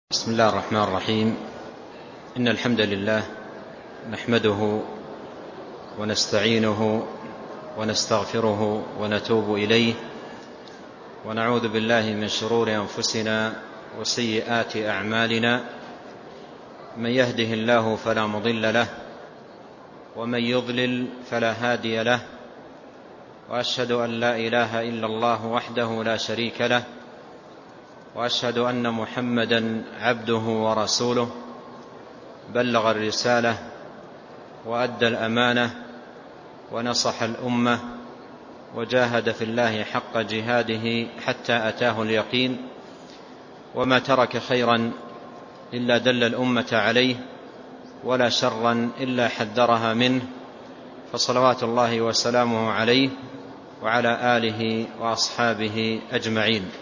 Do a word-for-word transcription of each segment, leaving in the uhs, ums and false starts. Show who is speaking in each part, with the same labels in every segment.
Speaker 1: بسم الله الرحمن الرحيم. إن الحمد لله نحمده ونستعينه ونستغفره ونتوب إليه، ونعوذ بالله من شرور أنفسنا وسيئات أعمالنا. من يهده الله فلا مضل له، ومن يضلل فلا هادي له، وأشهد أن لا إله إلا الله وحده لا شريك له، وأشهد أن محمدًا عبده ورسوله، بلغ الرسالة وأدى الأمانة ونصح الأمة، وجاهد في الله حق جهاده حتى أتاه اليقين، وما ترك خيرا إلا دل الأمة عليه، ولا شرا إلا حذرها منه، فصلوات الله وسلامه عليه وعلى آله وأصحابه أجمعين.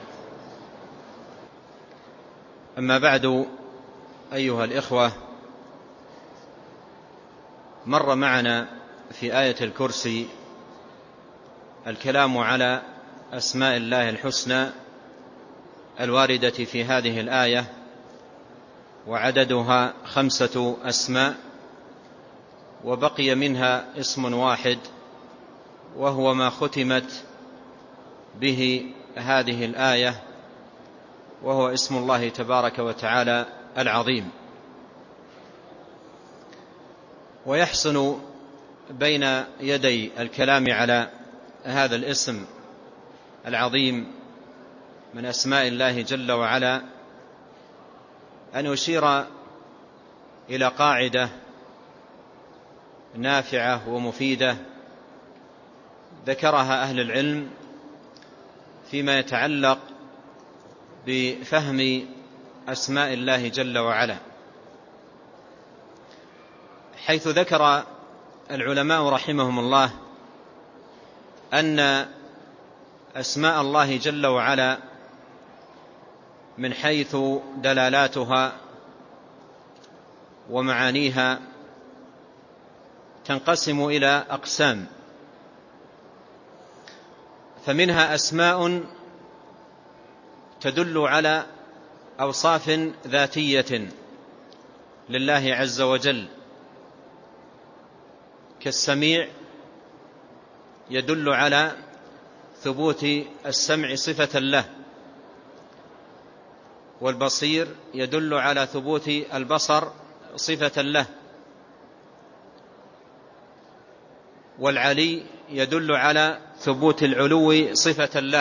Speaker 1: أما بعد، أيها الإخوة، مر معنا في آية الكرسي الكلام على أسماء الله الحسنى الواردة في هذه الآية، وعددها خمسة أسماء، وبقي منها اسم واحد، وهو ما ختمت به هذه الآية، وهو اسم الله تبارك وتعالى العظيم. ويحسن بين يدي الكلام على هذا الاسم العظيم من أسماء الله جل وعلا أن يشير إلى قاعدة نافعة ومفيدة ذكرها أهل العلم فيما يتعلق بفهم أسماء الله جل وعلا، حيث ذكر العلماء رحمهم الله أن أسماء الله جل وعلا من حيث دلالاتها ومعانيها تنقسم إلى أقسام، فمنها أسماء تدل على أوصاف ذاتية لله عز وجل، كالسميع يدل على ثبوت السمع صفة له، والبصير يدل على ثبوت البصر صفة له، والعلي يدل على ثبوت العلو صفة له،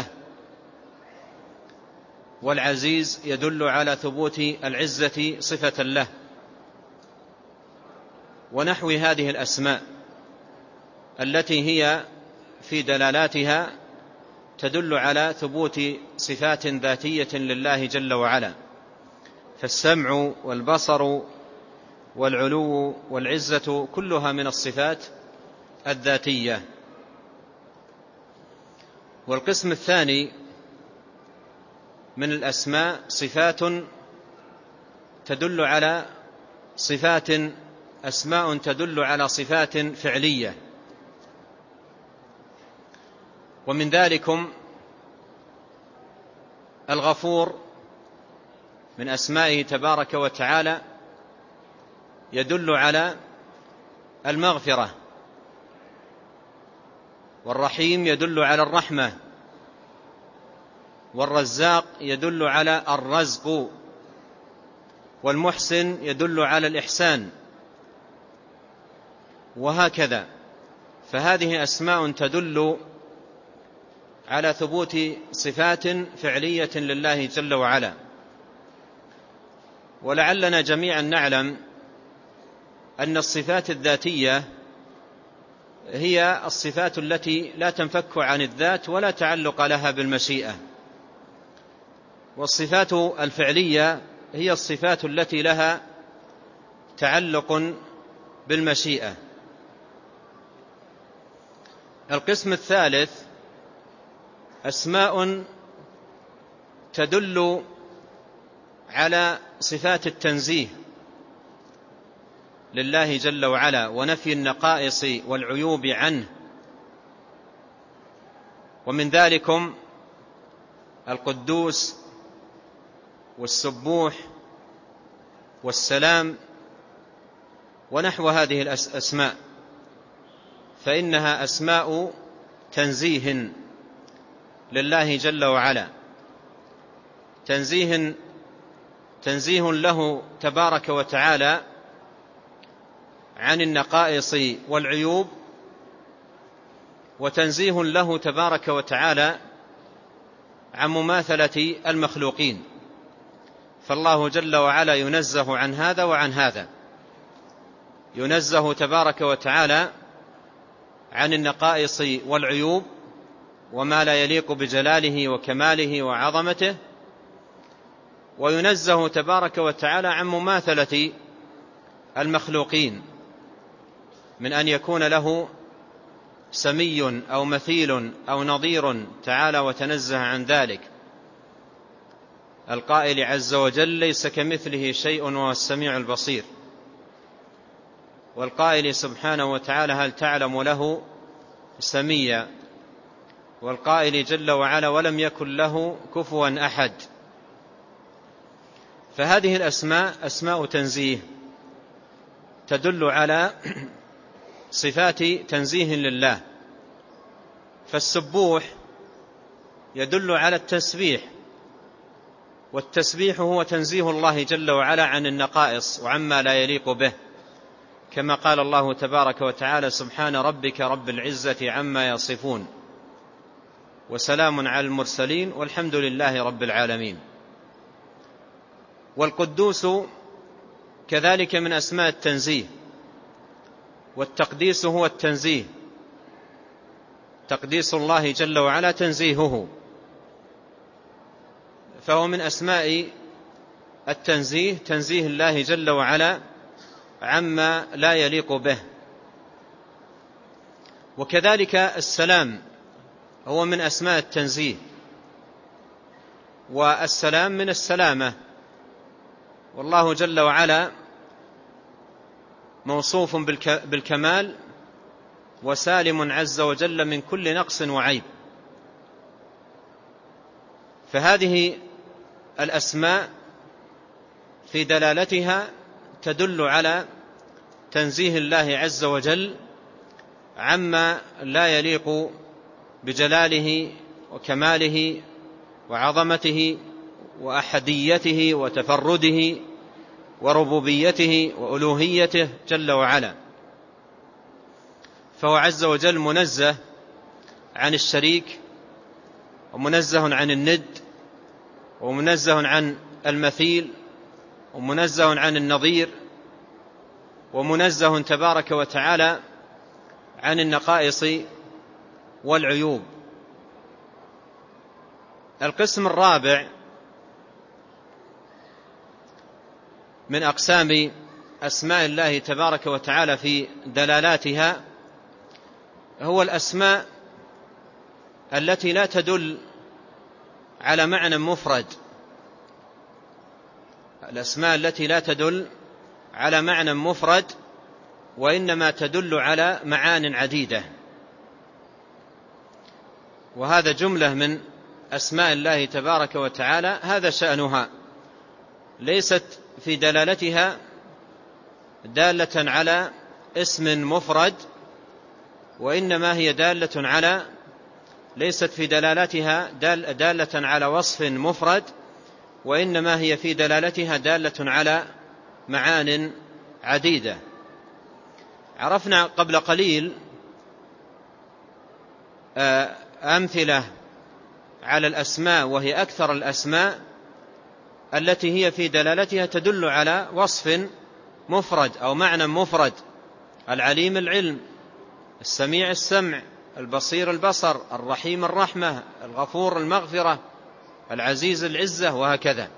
Speaker 1: والعزيز يدل على ثبوت العزة صفة له، ونحو هذه الأسماء التي هي في دلالاتها تدل على ثبوت صفات ذاتية لله جل وعلا، فالسمع والبصر والعلو والعزة كلها من الصفات الذاتية. والقسم الثاني من الأسماء صفات تدل على صفات أسماء تدل على صفات فعلية، ومن ذلكم الغفور من أسمائه تبارك وتعالى يدل على المغفرة، والرحيم يدل على الرحمة، والرزاق يدل على الرزق، والمحسن يدل على الإحسان، وهكذا. فهذه أسماء تدل على ثبوت صفات فعلية لله جل وعلا. ولعلنا جميعا نعلم أن الصفات الذاتية هي الصفات التي لا تنفك عن الذات ولا تعلق لها بالمشيئة، والصفات الفعلية هي الصفات التي لها تعلق بالمشيئة. القسم الثالث أسماء تدل على صفات التنزيه لله جل وعلا ونفي النقائص والعيوب عنه، ومن ذلكم القدوس والسبوح والسلام ونحو هذه الأسماء، فإنها أسماء تنزيه لله جل وعلا، تنزيه تنزيه له تبارك وتعالى عن النقائص والعيوب، وتنزيه له تبارك وتعالى عن مماثلة المخلوقين. فالله جل وعلا ينزه عن هذا وعن هذا، ينزه تبارك وتعالى عن النقائص والعيوب وما لا يليق بجلاله وكماله وعظمته، وينزه تبارك وتعالى عن مماثلة المخلوقين من أن يكون له سمي أو مثيل أو نظير، تعالى وتنزه عن ذلك، القائل عز وجل: ليس كمثله شيء وهو السميع البصير، والقائل سبحانه وتعالى: هل تعلم له سميا، والقائل جل وعلا: ولم يكن له كفوا أحد. فهذه الأسماء أسماء تنزيه تدل على صفات تنزيه لله. فالسبوح يدل على التسبيح، والتسبيح هو تنزيه الله جل وعلا عن النقائص وعما لا يليق به، كما قال الله تبارك وتعالى: سبحان ربك رب العزة عما يصفون وسلام على المرسلين والحمد لله رب العالمين. والقدوس كذلك من أسماء التنزيه، والتقديس هو التنزيه، تقديس الله جل وعلا تنزيهه، فهو من أسماء التنزيه، تنزيه الله جل وعلا عما لا يليق به. وكذلك السلام هو من أسماء التنزيه، والسلام من السلامة، والله جل وعلا موصوف بالكمال وسالم عز وجل من كل نقص وعيب. فهذه الأسماء في دلالتها تدل على تنزيه الله عز وجل عما لا يليق بجلاله وكماله وعظمته وأحديته وتفرده وربوبيته وألوهيته جل وعلا. فهو عز وجل منزه عن الشريك، ومنزه عن الند، ومنزه عن المثيل، ومنزه عن النظير، ومنزه تبارك وتعالى عن النقائص والعيوب. القسم الرابع من أقسام أسماء الله تبارك وتعالى في دلالاتها هو الأسماء التي لا تدل على معنى مفرد، الأسماء التي لا تدل على معنى مفرد وإنما تدل على معان عديدة. وهذا جملة من أسماء الله تبارك وتعالى، هذا شأنها، ليست في دلالتها دالة على اسم مفرد، وإنما هي دالة على ليست في دلالتها دال دالة على وصف مفرد، وإنما هي في دلالتها دالة على معان عديدة. عرفنا قبل قليل أمثلة على الأسماء، وهي أكثر الأسماء التي هي في دلالتها تدل على وصف مفرد أو معنى مفرد: العليم العلم، السميع السمع، البصير البصر، الرحيم الرحمة، الغفور المغفرة، العزيز العزة، وهكذا.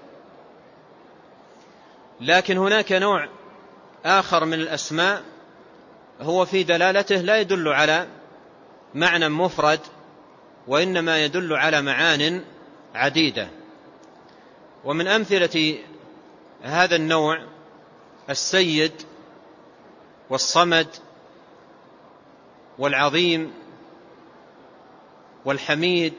Speaker 1: لكن هناك نوع آخر من الأسماء هو في دلالته لا يدل على معنى مفرد، وإنما يدل على معان عديدة. ومن أمثلة هذا النوع السيد والصمد والعظيم والحميد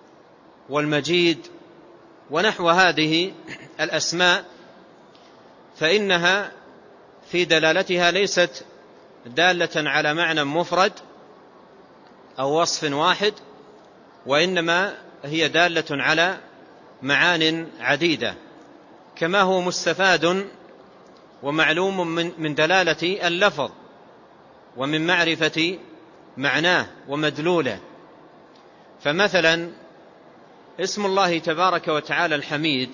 Speaker 1: والمجيد ونحو هذه الأسماء، فإنها في دلالتها ليست دالة على معنى مفرد أو وصف واحد، وإنما هي دالة على معان عديدة، كما هو مستفاد ومعلوم من دلالة اللفظ ومن معرفة معناه ومدلوله. فمثلا اسم الله تبارك وتعالى الحميد،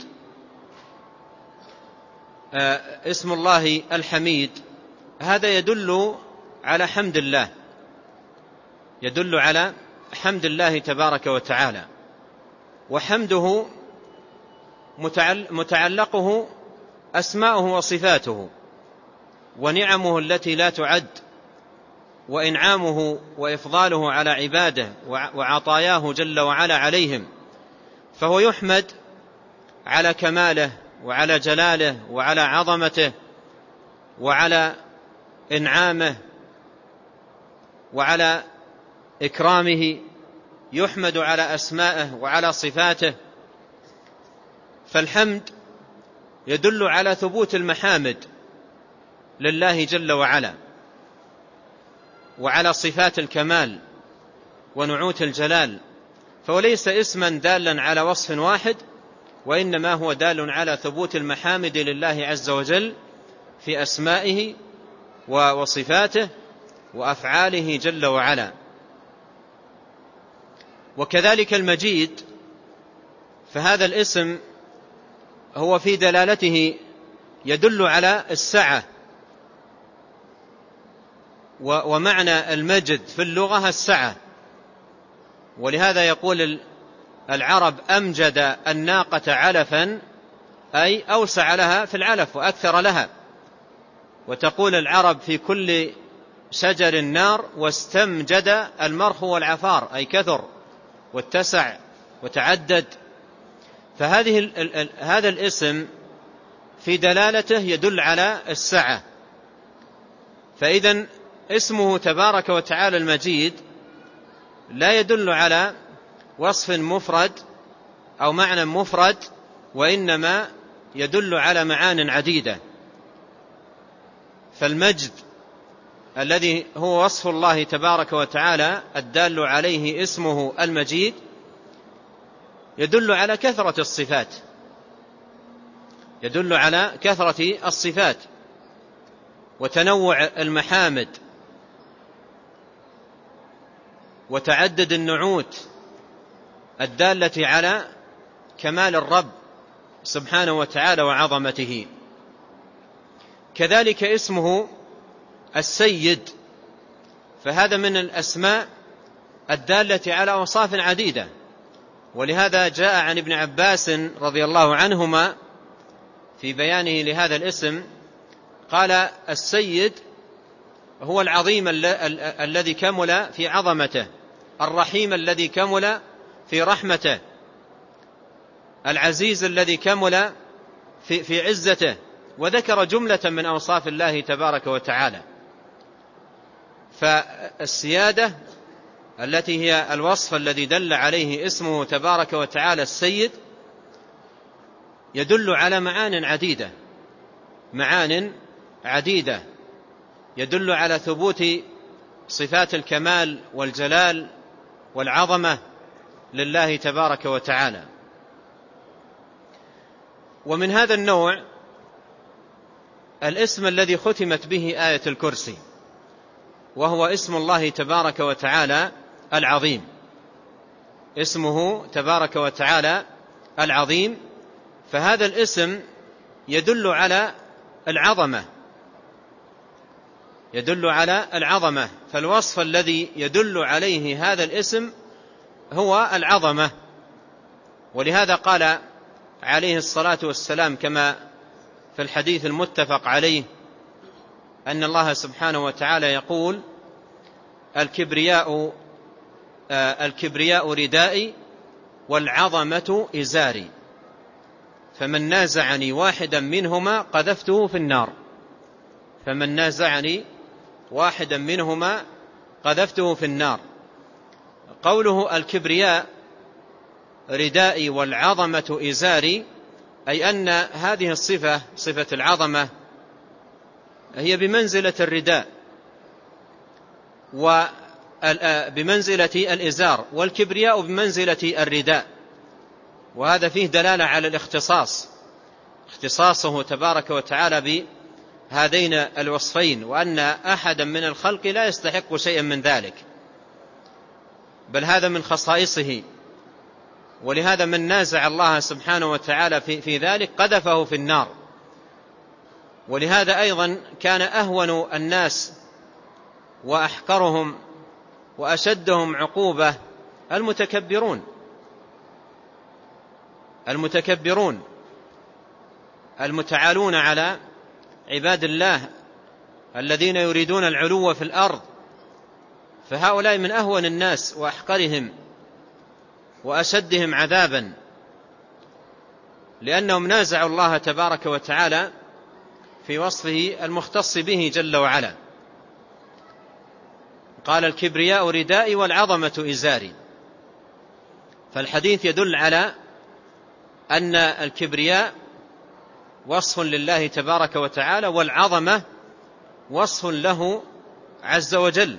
Speaker 1: اسم الله الحميد هذا يدل على حمد الله، يدل على حمد الله تبارك وتعالى، وحمده متعلقه أسماؤه وصفاته ونعمه التي لا تعد، وإنعامه وإفضاله على عباده وعطاياه جل وعلا عليهم، فهو يحمد على كماله وعلى جلاله وعلى عظمته وعلى إنعامه وعلى إكرامه، يحمد على أسمائه وعلى صفاته. فالحمد يدل على ثبوت المحامد لله جل وعلا وعلى صفات الكمال ونعوت الجلال، فهو ليس اسما دالا على وصف واحد، وإنما هو دال على ثبوت المحامد لله عز وجل في أسمائه وصفاته وأفعاله جل وعلا. وكذلك المجيد، فهذا الاسم هو في دلالته يدل على السعة، ومعنى المجد في اللغة السعة، ولهذا يقول العرب أمجد الناقة علفا، أي أوسع لها في العلف وأكثر لها. وتقول العرب في كل شجر النار واستمجد المرخ والعفار، أي كثر واتسع وتعدد. فهذه هذا الاسم في دلالته يدل على السعة. فإذن اسمه تبارك وتعالى المجيد لا يدل على وصف مفرد أو معنى مفرد، وإنما يدل على معان عديدة. فالمجد الذي هو وصف الله تبارك وتعالى الدال عليه اسمه المجيد يدل على كثرة الصفات، يدل على كثرة الصفات وتنوع المحامد وتعدد النعوت الدالة على كمال الرب سبحانه وتعالى وعظمته. كذلك اسمه السيد، فهذا من الأسماء الدالة على أوصاف عديدة، ولهذا جاء عن ابن عباس رضي الله عنهما في بيانه لهذا الاسم قال: السيد هو العظيم الذي كمل في عظمته، الرحيم الذي كمل في رحمته، العزيز الذي كمل في, في عزته، وذكر جملة من أوصاف الله تبارك وتعالى. فالسيادة التي هي الوصف الذي دل عليه اسمه تبارك وتعالى السيد يدل على معان عديدة، معان عديدة يدل على ثبوت صفات الكمال والجلال والعظمة لله تبارك وتعالى. ومن هذا النوع الاسم الذي ختمت به آية الكرسي، وهو اسم الله تبارك وتعالى العظيم، اسمه تبارك وتعالى العظيم. فهذا الاسم يدل على العظمة، يدل على العظمة، فالوصف الذي يدل عليه هذا الاسم هو العظمة. ولهذا قال عليه الصلاة والسلام كما في الحديث المتفق عليه أن الله سبحانه وتعالى يقول: الكبرياء الكبرياء ردائي والعظمة إزاري، فمن نازعني واحدا منهما قذفته في النار، فمن نازعني واحدا منهما قذفته في النار. قوله الكبرياء ردائي والعظمة إزاري أي أن هذه الصفة صفة العظمة هي بمنزلة الرداء وبمنزلة الإزار، والكبرياء بمنزلة الرداء، وهذا فيه دلالة على الاختصاص، اختصاصه تبارك وتعالى بهذين الوصفين، وأن أحدا من الخلق لا يستحق شيئا من ذلك، بل هذا من خصائصه. ولهذا من نازع الله سبحانه وتعالى في, في ذلك قذفه في النار. ولهذا أيضا كان أهون الناس وأحقرهم وأشدهم عقوبة المتكبرون المتكبرون المتعالون على عباد الله الذين يريدون العلو في الأرض، فهؤلاء من أهون الناس وأحقرهم وأشدهم عذابا، لأنهم نازعوا الله تبارك وتعالى في وصفه المختص به جل وعلا. قال الكبرياء ردائي والعظمة إزاري. فالحديث يدل على أن الكبرياء وصف لله تبارك وتعالى، والعظمة وصف له عز وجل.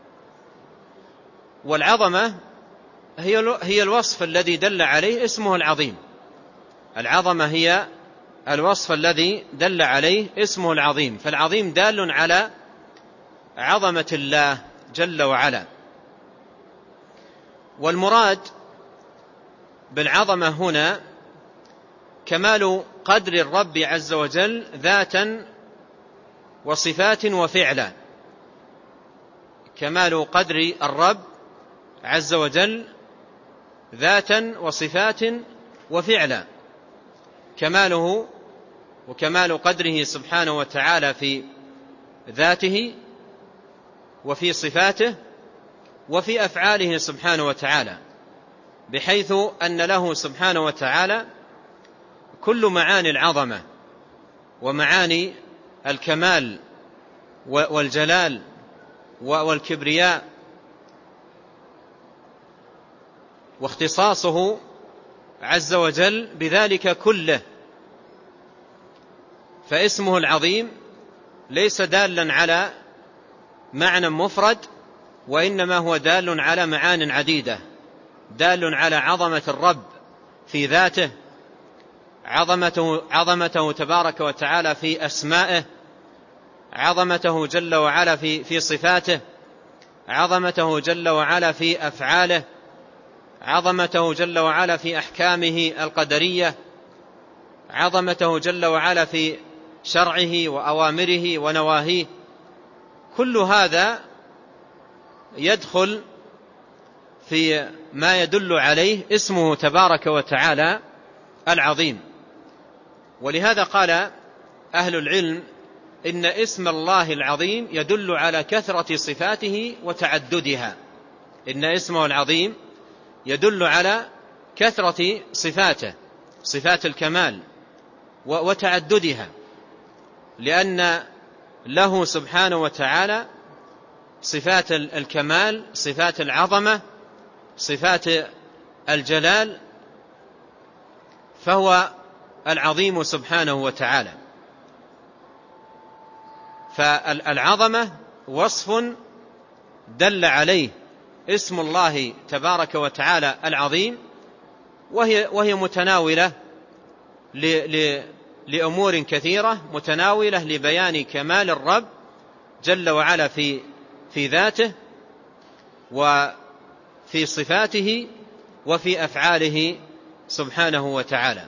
Speaker 1: والعظمة هي الوصف الذي دل عليه اسمه العظيم. العظمة هي الوصف الذي دل عليه اسمه العظيم، فالعظيم دال على عظمة الله جل وعلا. والمراد بالعظمة هنا كمال قدر الرب عز وجل ذاتا وصفات وفعلا، كمال قدر الرب عز وجل ذاتا وصفات وفعلا، كماله وكمال قدره سبحانه وتعالى في ذاته وفي صفاته وفي أفعاله سبحانه وتعالى، بحيث أن له سبحانه وتعالى كل معاني العظمة ومعاني الكمال والجلال والكبرياء، واختصاصه عز وجل بذلك كله. فاسمه العظيم ليس دالا على معنى مفرد، وإنما هو دال على معان عديدة، دال على عظمة الرب في ذاته، عظمته, عظمته تبارك وتعالى في أسمائه، عظمته جل وعلا في, في صفاته، عظمته جل وعلا في أفعاله، عظمته جل وعلا في أحكامه القدرية، عظمته جل وعلا في شرعه وأوامره ونواهيه. كل هذا يدخل في ما يدل عليه اسمه تبارك وتعالى العظيم. ولهذا قال أهل العلم إن اسم الله العظيم يدل على كثرة صفاته وتعددها. إن اسمه العظيم يدل على كثرة صفاته، صفات الكمال وتعددها، لأن له سبحانه وتعالى صفات الكمال، صفات العظمة، صفات الجلال، فهو العظيم سبحانه وتعالى. فالعظمة وصف دل عليه اسم الله تبارك وتعالى العظيم، وهي, وهي متناولة لأمور كثيرة، متناولة لبيان كمال الرب جل وعلا في, في ذاته وفي صفاته وفي أفعاله سبحانه وتعالى.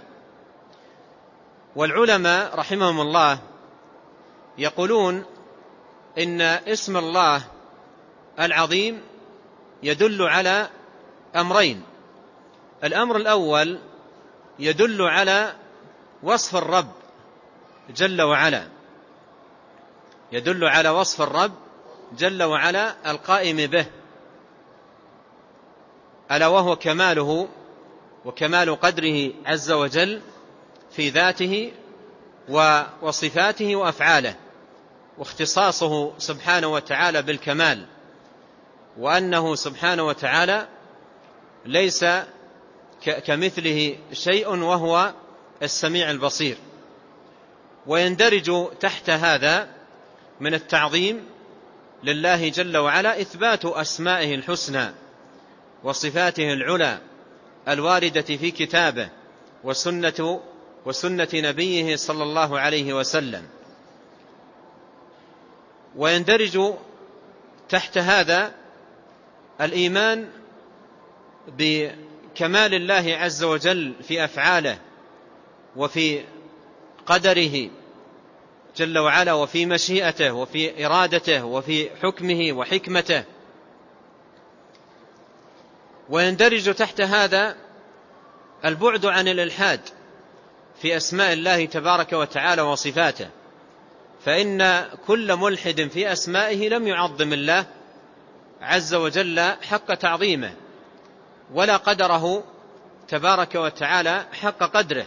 Speaker 1: والعلماء رحمهم الله يقولون إن اسم الله العظيم يدل على أمرين. الأمر الأول يدل على وصف الرب جل وعلا، يدل على وصف الرب جل وعلا القائم به، ألا وهو كماله وكمال قدره عز وجل في ذاته وصفاته وأفعاله، واختصاصه سبحانه وتعالى بالكمال، وأنه سبحانه وتعالى ليس كمثله شيء وهو السميع البصير. ويندرج تحت هذا من التعظيم لله جل وعلا إثبات أسمائه الحسنى وصفاته العلى الواردة في كتابه وسنة, وسنة نبيه صلى الله عليه وسلم. ويندرج تحت هذا الإيمان بكمال الله عز وجل في أفعاله وفي قدره جل وعلا وفي مشيئته وفي إرادته وفي حكمه وحكمته. ويندرج تحت هذا البعد عن الإلحاد في أسماء الله تبارك وتعالى وصفاته، فإن كل ملحد في أسمائه لم يعظم الله عز وجل حق تعظيمه ولا قدره تبارك وتعالى حق قدره.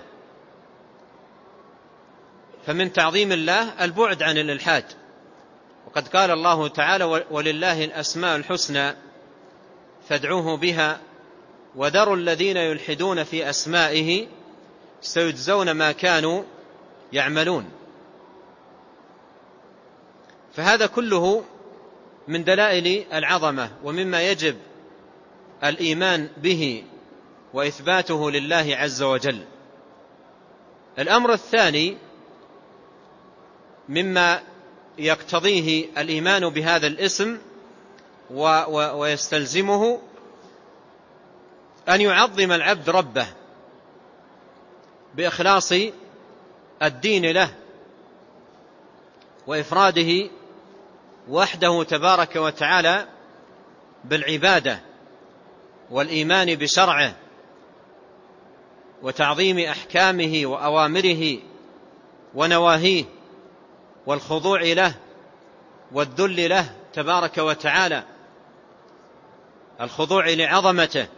Speaker 1: فمن تعظيم الله البعد عن الإلحاد، وقد قال الله تعالى: ولله الأسماء الحسنى فادعوه بها وذروا الذين يلحدون في أسمائه سيجزون ما كانوا يعملون. فهذا كله من دلائل العظمة ومما يجب الإيمان به وإثباته لله عز وجل. الأمر الثاني مما يقتضيه الإيمان بهذا الاسم ويستلزمه أن يعظم العبد ربه بإخلاص الدين له وإفراده وحده تبارك وتعالى بالعبادة والإيمان بشرعه وتعظيم أحكامه وأوامره ونواهيه والخضوع له والذل له تبارك وتعالى، الخضوع لعظمته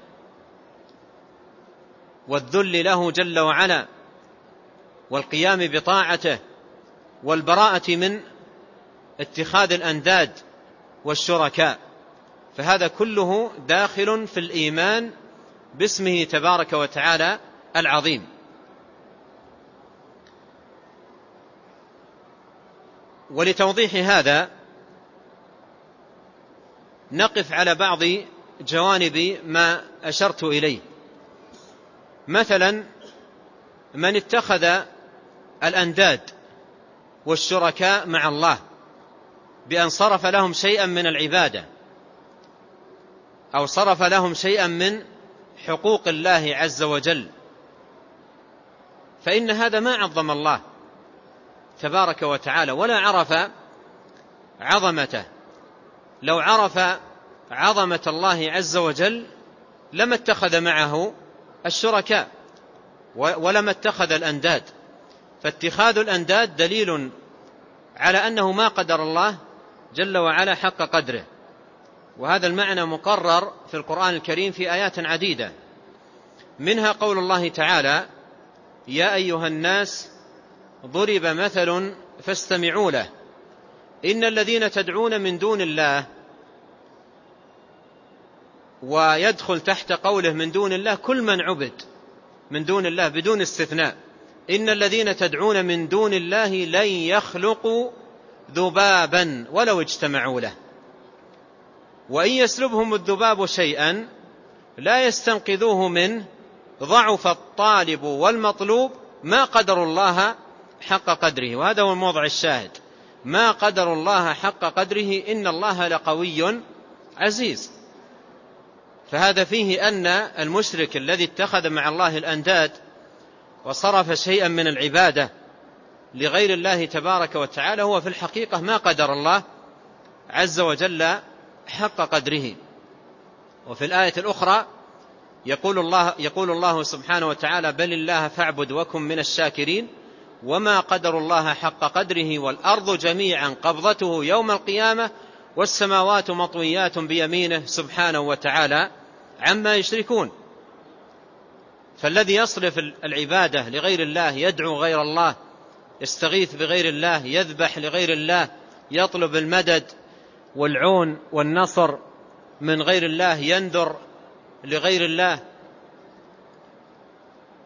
Speaker 1: والذل له جل وعلا والقيام بطاعته والبراءة من اتخاذ الأنداد والشركاء. فهذا كله داخل في الإيمان باسمه تبارك وتعالى العظيم. ولتوضيح هذا نقف على بعض جوانب ما أشرت إليه. مثلا من اتخذ الأنداد والشركاء مع الله بأن صرف لهم شيئا من العبادة أو صرف لهم شيئا من حقوق الله عز وجل، فإن هذا ما عظم الله تبارك وتعالى ولا عرف عظمته. لو عرف عظمة الله عز وجل لما اتخذ معه الشركاء ولما اتخذ الأنداد. فاتخاذ الأنداد دليل على أنه ما قدر الله جل وعلا حق قدره، وهذا المعنى مقرر في القرآن الكريم في آيات عديدة، منها قول الله تعالى: يا أيها الناس ضرب مثل فاستمعوا له إن الذين تدعون من دون الله. ويدخل تحت قوله من دون الله كل من عبد من دون الله بدون استثناء. إن الذين تدعون من دون الله لن يخلقوا ذبابا ولو اجتمعوا له وإن يسلبهم الذباب شيئا لا يستنقذوه منه ضعف الطالب والمطلوب ما قدر الله حق قدره. وهذا هو الموضع الشاهد: ما قدر الله حق قدره إن الله لقوي عزيز. فهذا فيه أن المشرك الذي اتخذ مع الله الأنداد وصرف شيئا من العبادة لغير الله تبارك وتعالى هو في الحقيقة ما قدر الله عز وجل حق قدره. وفي الآية الأخرى يقول الله, يقول الله سبحانه وتعالى: بل الله فاعبد وكن من الشاكرين وما قدر الله حق قدره والأرض جميعا قبضته يوم القيامة والسماوات مطويات بيمينه سبحانه وتعالى عما يشركون. فالذي يصرف العبادة لغير الله، يدعو غير الله، يستغيث بغير الله، يذبح لغير الله، يطلب المدد والعون والنصر من غير الله، ينذر لغير الله،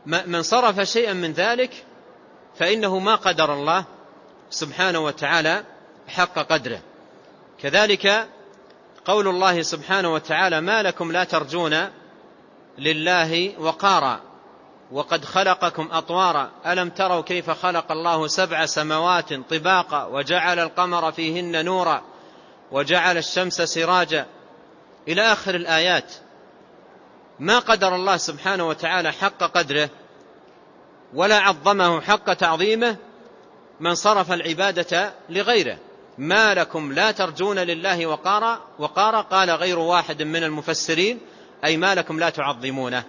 Speaker 1: من صرف شيئا من ذلك فإنه ما قدر الله سبحانه وتعالى حق قدره. كذلك قول الله سبحانه وتعالى: ما لكم لا ترجون لله وقارا وقد خلقكم أطوارا ألم تروا كيف خلق الله سبع سماوات طباقا وجعل القمر فيهن نورا وجعل الشمس سراجا إلى آخر الآيات. ما قدر الله سبحانه وتعالى حق قدره ولا عظمه حق تعظيمه من صرف العبادة لغيره. ما لكم لا ترجون لله وقارا، وقارا قال غير واحد من المفسرين أي ما لكم لا تعظمونه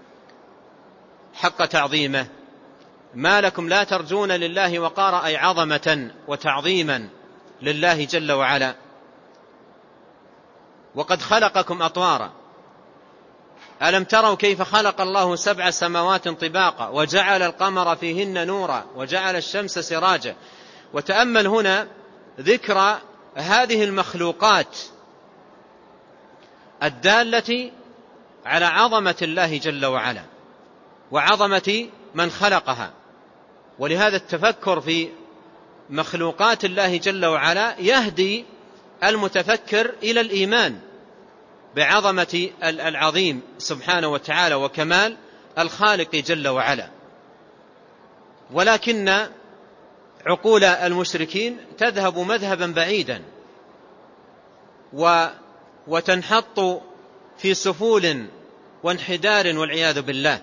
Speaker 1: حق تعظيمه. ما لكم لا ترجون لله وقارا أي عظمة وتعظيما لله جل وعلا. وقد خلقكم أطوارا ألم تروا كيف خلق الله سبع سماوات طباقا وجعل القمر فيهن نورا وجعل الشمس سراجا. وتأمل هنا ذكر هذه المخلوقات الدالة على عظمة الله جل وعلا وعظمة من خلقها. ولهذا التفكر في مخلوقات الله جل وعلا يهدي المتفكر إلى الإيمان بعظمة العظيم سبحانه وتعالى وكمال الخالق جل وعلا. ولكن عقول المشركين تذهب مذهبا بعيدا وتنحط في سفول وانحدار والعياذ بالله.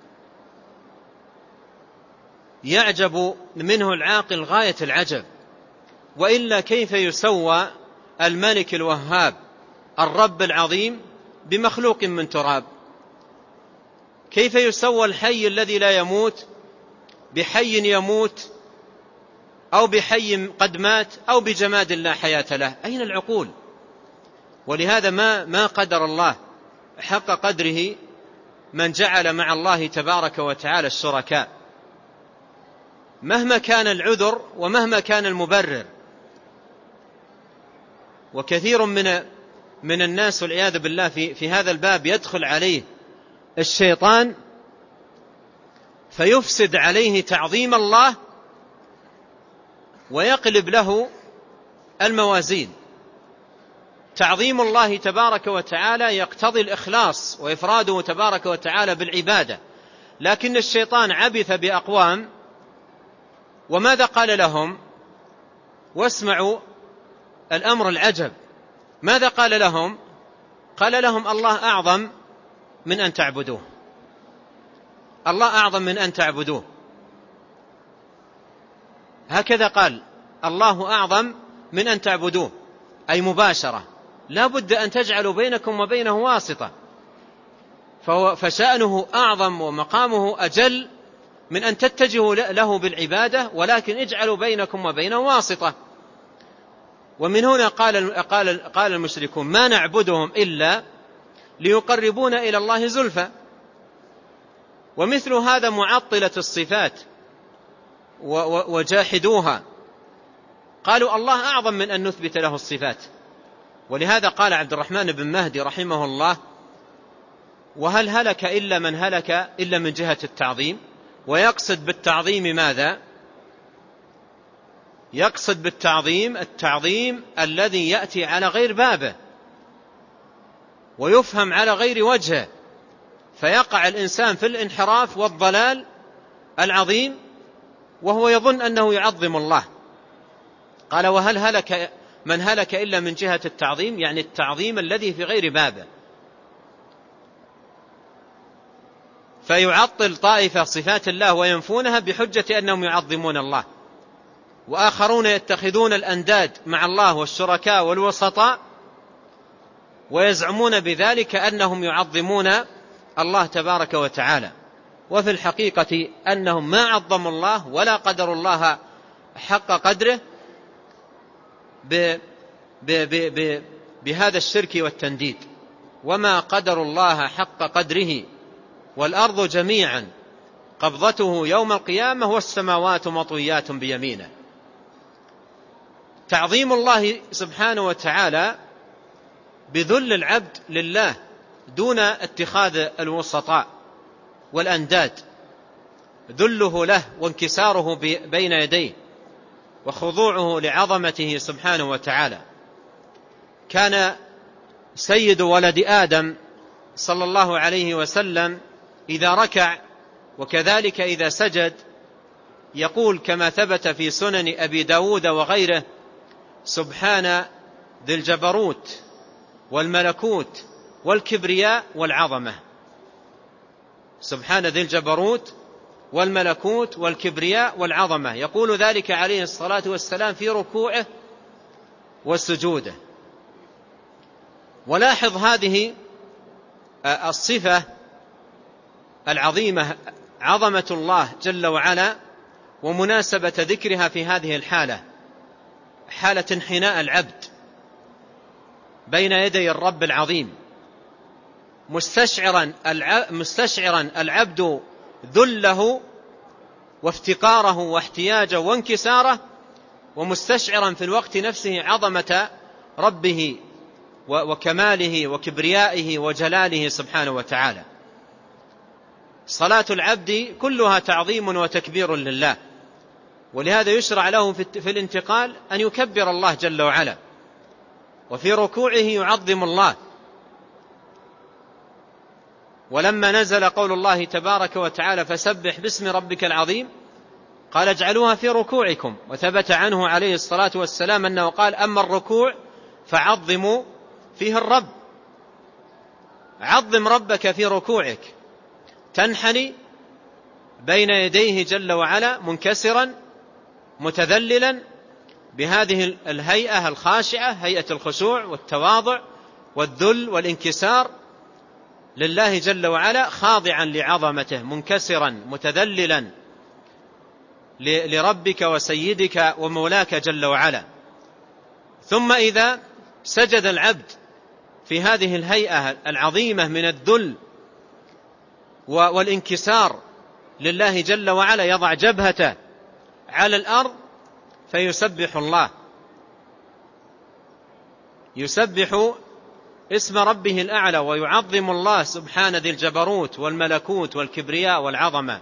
Speaker 1: يعجب منه العاقل غاية العجب. وإلا كيف يسوى الملك الوهاب الرب العظيم بمخلوق من تراب؟ كيف يسوى الحي الذي لا يموت بحي يموت أو بحي قد مات أو بجماد لا حياة له؟ أين العقول؟ ولهذا ما, ما قدر الله حق قدره من جعل مع الله تبارك وتعالى الشركاء مهما كان العذر ومهما كان المبرر. وكثير من من الناس والعياذ بالله في, في هذا الباب يدخل عليه الشيطان فيفسد عليه تعظيم الله ويقلب له الموازين. تعظيم الله تبارك وتعالى يقتضي الإخلاص وإفراده تبارك وتعالى بالعبادة، لكن الشيطان عبث بأقوام وماذا قال لهم؟ واسمعوا الأمر العجب، ماذا قال لهم؟ قال لهم الله أعظم من أن تعبدوه، الله أعظم من أن تعبدوه. هكذا قال، الله أعظم من أن تعبدوه، أي مباشرة، لا بد أن تجعلوا بينكم وبينه واسطة، فشأنه أعظم ومقامه أجل من أن تتجهوا له بالعبادة، ولكن اجعلوا بينكم وبينه واسطة. ومن هنا قال, قال, قال المشركون ما نعبدهم إلا ليقربون إلى الله زلفى. ومثل هذا معطلة الصفات وجاحدوها قالوا الله أعظم من أن نثبت له الصفات. ولهذا قال عبد الرحمن بن مهدي رحمه الله: وهل هلك إلا من هلك إلا من جهة التعظيم؟ ويقصد بالتعظيم ماذا؟ يقصد بالتعظيم التعظيم الذي يأتي على غير بابه ويفهم على غير وجهه، فيقع الإنسان في الانحراف والضلال العظيم وهو يظن أنه يعظم الله. قال وهل هلك من هلك إلا من جهة التعظيم، يعني التعظيم الذي في غير بابه. فيعطل طائفة صفات الله وينفونها بحجة أنهم يعظمون الله، وآخرون يتخذون الأنداد مع الله والشركاء والوسطاء ويزعمون بذلك أنهم يعظمون الله تبارك وتعالى، وفي الحقيقة أنهم ما عظموا الله ولا قدروا الله حق قدره ب ب ب ب بهذا الشرك والتنديد. وما قدروا الله حق قدره والأرض جميعا قبضته يوم القيامة والسماوات مطويات بيمينه. تعظيم الله سبحانه وتعالى بذل العبد لله دون اتخاذ الوسطاء والأنداد ذله له وانكساره بين يديه وخضوعه لعظمته سبحانه وتعالى. كان سيد ولد آدم صلى الله عليه وسلم إذا ركع وكذلك إذا سجد يقول كما ثبت في سنن أبي داود وغيره: سبحان ذي الجبروت والملكوت والكبرياء والعظمة. سبحان ذي الجبروت والملكوت والكبرياء والعظمة، يقول ذلك عليه الصلاة والسلام في ركوعه وسجوده. ولاحظ هذه الصفة العظيمة، عظمة الله جل وعلا، ومناسبة ذكرها في هذه الحالة، حالة انحناء العبد بين يدي الرب العظيم، مستشعرا مستشعرا العبد ذله وافتقاره واحتياجه وانكساره، ومستشعرا في الوقت نفسه عظمة ربه وكماله وكبريائه وجلاله سبحانه وتعالى. صلاة العبد كلها تعظيم وتكبير لله، ولهذا يشرع له في الانتقال أن يكبر الله جل وعلا، وفي ركوعه يعظم الله. ولما نزل قول الله تبارك وتعالى: فسبح باسم ربك العظيم، قال: اجعلوها في ركوعكم. وثبت عنه عليه الصلاة والسلام أنه قال: أما الركوع فعظموا فيه الرب. عظم ربك في ركوعك، تنحني بين يديه جل وعلا منكسرا متذللا بهذه الهيئة الخاشعة، هيئة الخشوع والتواضع والذل والانكسار لله جل وعلا، خاضعا لعظمته، منكسرا متذللا لربك وسيدك ومولاك جل وعلا. ثم إذا سجد العبد في هذه الهيئة العظيمة من الذل والانكسار لله جل وعلا، يضع جبهته على الأرض فيسبح الله، يسبح اسم ربه الأعلى ويعظم الله سبحان ذي الجبروت والملكوت والكبرياء والعظمة.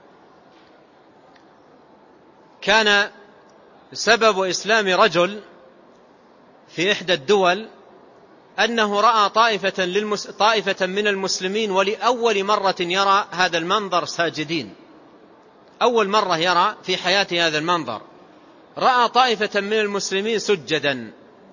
Speaker 1: كان سبب إسلام رجل في إحدى الدول أنه رأى طائفة, للمس... طائفة من المسلمين ولأول مرة يرى هذا المنظر ساجدين، أول مرة يرى في حياته هذا المنظر، رأى طائفة من المسلمين سجدا،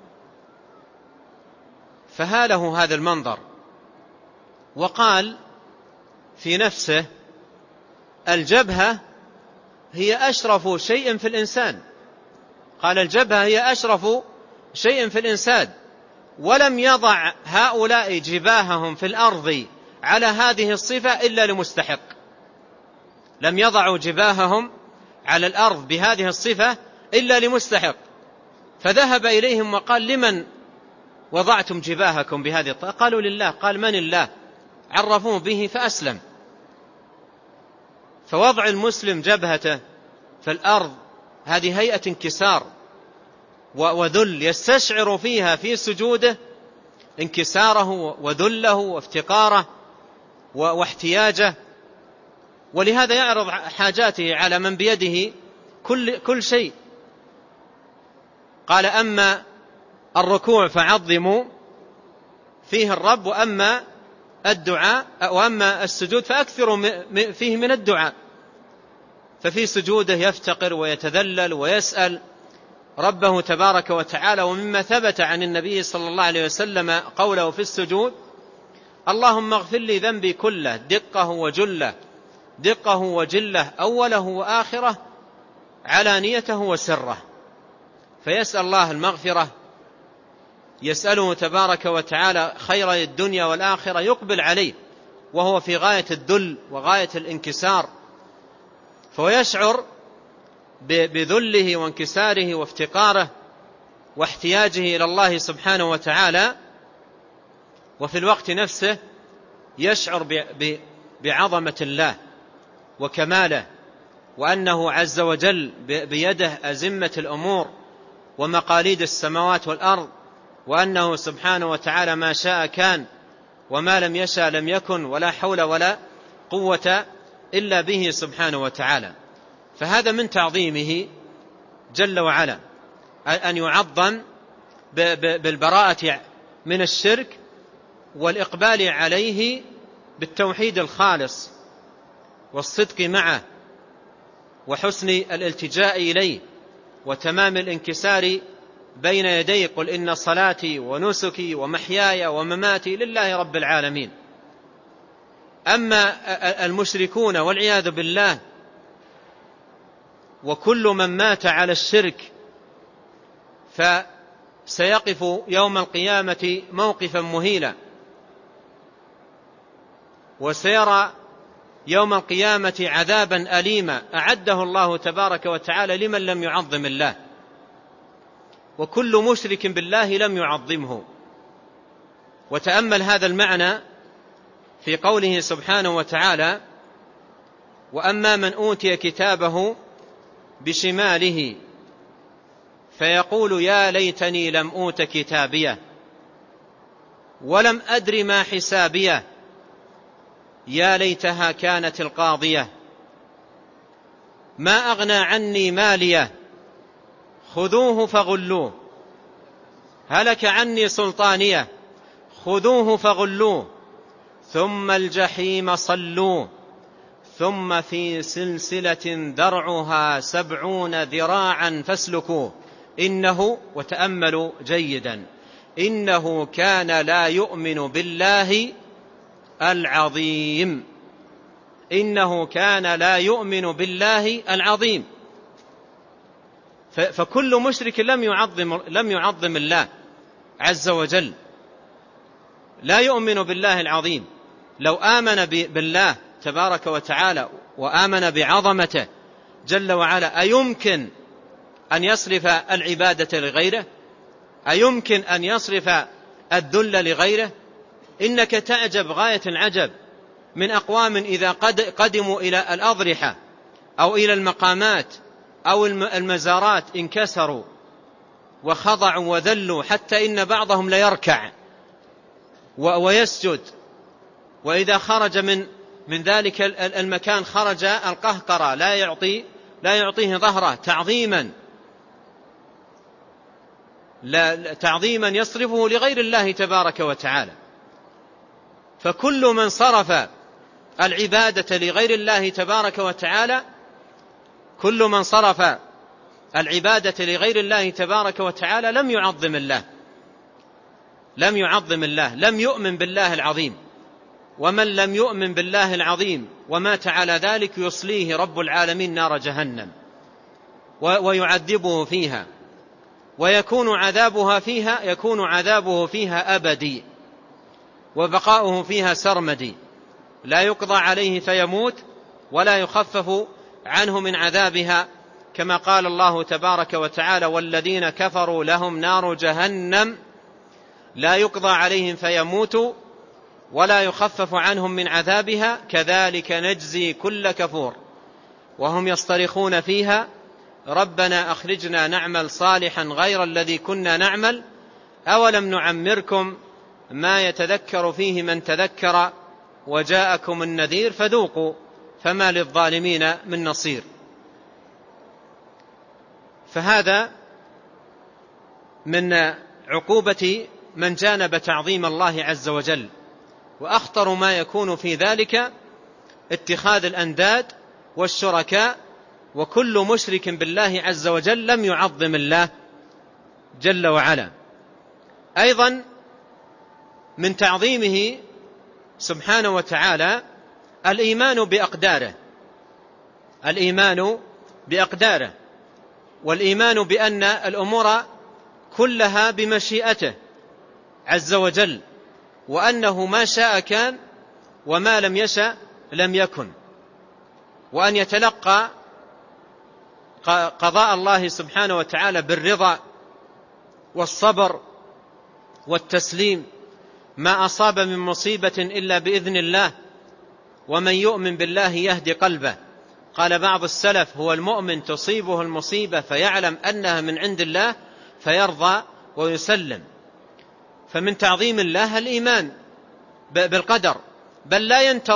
Speaker 1: فهاله هذا المنظر وقال في نفسه: الجبهة هي أشرف شيء في الإنسان، قال: الجبهة هي أشرف شيء في الإنسان، ولم يضع هؤلاء جباههم في الأرض على هذه الصفة إلا لمستحق، لم يضعوا جباههم على الأرض بهذه الصفة إلا لمستحق. فذهب إليهم وقال: لمن وضعتم جباهكم بهذه الطريقة؟ قالوا: لله. قال: من الله؟ عرفوه به فأسلم. فوضع المسلم جبهته في الأرض هذه هيئة انكسار وذل، يستشعر فيها في سجوده انكساره وذله وافتقاره واحتياجه، ولهذا يعرض حاجاته على من بيده كل, كل شيء. قال: أما الركوع فعظموا فيه الرب، وأما الدعاء وأما السجود فأكثروا فيه من الدعاء. ففي سجوده يفتقر ويتذلل ويسأل ربه تبارك وتعالى. ومما ثبت عن النبي صلى الله عليه وسلم قوله في السجود: اللهم اغفر لي ذنبي كله دقه وجله، دقه وجله، أوله وآخره، علانيته وسره. فيسأل الله المغفرة، يسأله تبارك وتعالى خير الدنيا والآخرة، يقبل عليه وهو في غاية الذل وغاية الانكسار، فيشعر بذله وانكساره وافتقاره واحتياجه إلى الله سبحانه وتعالى، وفي الوقت نفسه يشعر بعظمة الله وكماله، وأنه عز وجل بيده أزمة الأمور ومقاليد السماوات والأرض، وأنه سبحانه وتعالى ما شاء كان وما لم يشاء لم يكن، ولا حول ولا قوة إلا به سبحانه وتعالى. فهذا من تعظيمه جل وعلا أن يعظم بالبراءة من الشرك والإقبال عليه بالتوحيد الخالص والصدق معه وحسن الالتجاء إليه وتمام الانكسار بين يديه. قل إن صلاتي ونسكي ومحياي ومماتي لله رب العالمين. أما المشركون والعياذ بالله وكل من مات على الشرك فسيقف يوم القيامة موقفا مهيلا، وسيرى يوم القيامة عذابا أليما أعده الله تبارك وتعالى لمن لم يعظم الله، وكل مشرك بالله لم يعظمه. وتأمل هذا المعنى في قوله سبحانه وتعالى: وأما من أوتي كتابه بشماله فيقول يا ليتني لم أوت كتابيه ولم أدر ما حسابيه يا ليتها كانت القاضية ما أغنى عني ماليه خذوه فغلوه هلك عني سلطانيه خذوه فغلوه ثم الجحيم صلوه ثم في سلسلة ذرعها سبعون ذراعا فاسلكوه إنه، وتأملوا جيدا، إنه كان لا يؤمن بالله العظيم، إنه كان لا يؤمن بالله العظيم. فكل مشرك لم يعظم, لم يعظم الله عز وجل، لا يؤمن بالله العظيم. لو آمن بالله تبارك وتعالى وآمن بعظمته جل وعلا أيمكن أن يصرف العبادة لغيره؟ أيمكن أن يصرف الذل لغيره؟ إنك تعجب غاية العجب من أقوام إذا قدموا إلى الأضرحة أو إلى المقامات أو المزارات انكسروا وخضعوا وذلوا، حتى إن بعضهم ليركع ويسجد، وإذا خرج من من ذلك المكان خرج القهقرة لا يعطي لا يعطيه ظهره تعظيما لا تعظيما يصرفه لغير الله تبارك وتعالى. فكل من صرف العبادة لغير الله تبارك وتعالى كل من صرف العبادة لغير الله تبارك وتعالى لم يعظم الله، لم يعظم الله، لم يؤمن بالله العظيم. ومن لم يؤمن بالله العظيم ومات على ذلك يصليه رب العالمين نار جهنم ويعذبه فيها، ويكون عذابها فيها يكون عذابه فيها أبدي وبقاؤه فيها سرمدي، لا يقضى عليه فيموت ولا يخفف عنه من عذابها، كما قال الله تبارك وتعالى: والذين كفروا لهم نار جهنم لا يقضى عليهم فيموتوا ولا يخفف عنهم من عذابها كذلك نجزي كل كفور وهم يصطرخون فيها ربنا أخرجنا نعمل صالحا غير الذي كنا نعمل أولم نعمركم ما يتذكر فيه من تذكر وجاءكم النذير فذوقوا فما للظالمين من نصير. فهذا من عقوبة من جانب تعظيم الله عز وجل، وأخطر ما يكون في ذلك اتخاذ الأنداد والشركاء، وكل مشرك بالله عز وجل لم يعظم الله جل وعلا. أيضا من تعظيمه سبحانه وتعالى الإيمان بأقداره، الإيمان بأقداره والإيمان بأن الأمور كلها بمشيئته عز وجل، وأنه ما شاء كان وما لم يشأ لم يكن، وأن يتلقى قضاء الله سبحانه وتعالى بالرضا والصبر والتسليم، ما أصاب من مصيبة إلا بإذن الله، ومن يؤمن بالله يهدي قلبه. قال بعض السلف: هو المؤمن تصيبه المصيبة فيعلم أنها من عند الله فيرضى ويسلم. فمن تعظيم الله الإيمان بالقدر، بل لا ينتظم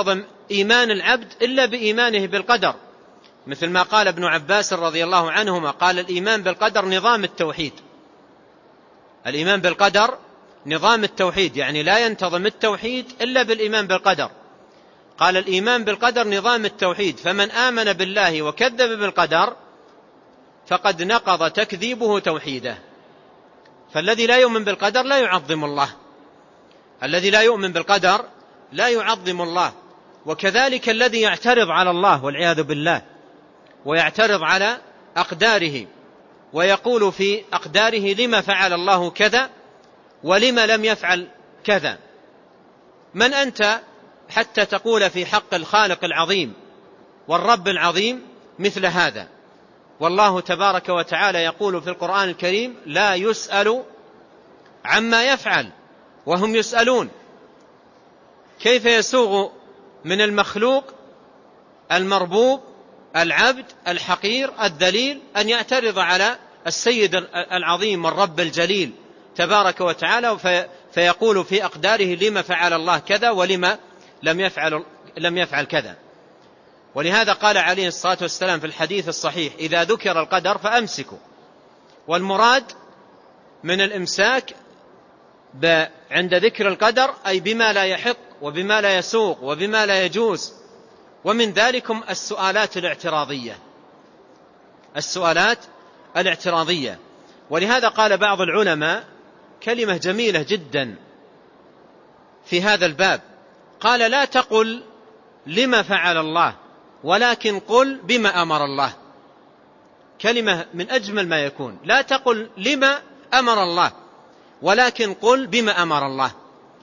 Speaker 1: إيمان العبد إلا بإيمانه بالقدر، مثل ما قال ابن عباس رضي الله عنهما، قال الإيمان بالقدر نظام التوحيد. الإيمان بالقدر نظام التوحيد، يعني لا ينتظم التوحيد إلا بالإيمان بالقدر. قال الإيمان بالقدر نظام التوحيد، فمن آمن بالله وكذب بالقدر فقد نقض تكذيبه توحيده. فالذي لا يؤمن بالقدر لا يعظم الله، الذي لا يؤمن بالقدر لا يعظم الله. وكذلك الذي يعترض على الله والعياذ بالله، ويعترض على أقداره، ويقول في أقداره لما فعل الله كذا ولما لم يفعل كذا. من أنت حتى تقول في حق الخالق العظيم والرب العظيم مثل هذا؟ والله تبارك وتعالى يقول في القرآن الكريم: لا يسأل عما يفعل وهم يسألون. كيف يسوغ من المخلوق المربوب العبد الحقير الذليل أن يعترض على السيد العظيم والرب الجليل تبارك وتعالى فيقول في أقداره لما فعل الله كذا ولما لم يفعل, لم يفعل كذا؟ ولهذا قال عليه الصلاة والسلام في الحديث الصحيح: إذا ذكر القدر فأمسكوا. والمراد من الإمساك عند ذكر القدر أي بما لا يحق وبما لا يسوق وبما لا يجوز، ومن ذلكم السؤالات الاعتراضية السؤالات الاعتراضية. ولهذا قال بعض العلماء كلمة جميلة جدا في هذا الباب، قال: لا تقل لما فعل الله ولكن قل بما أمر الله. كلمة من أجمل ما يكون. لا تقل لما أمر الله ولكن قل بما أمر الله.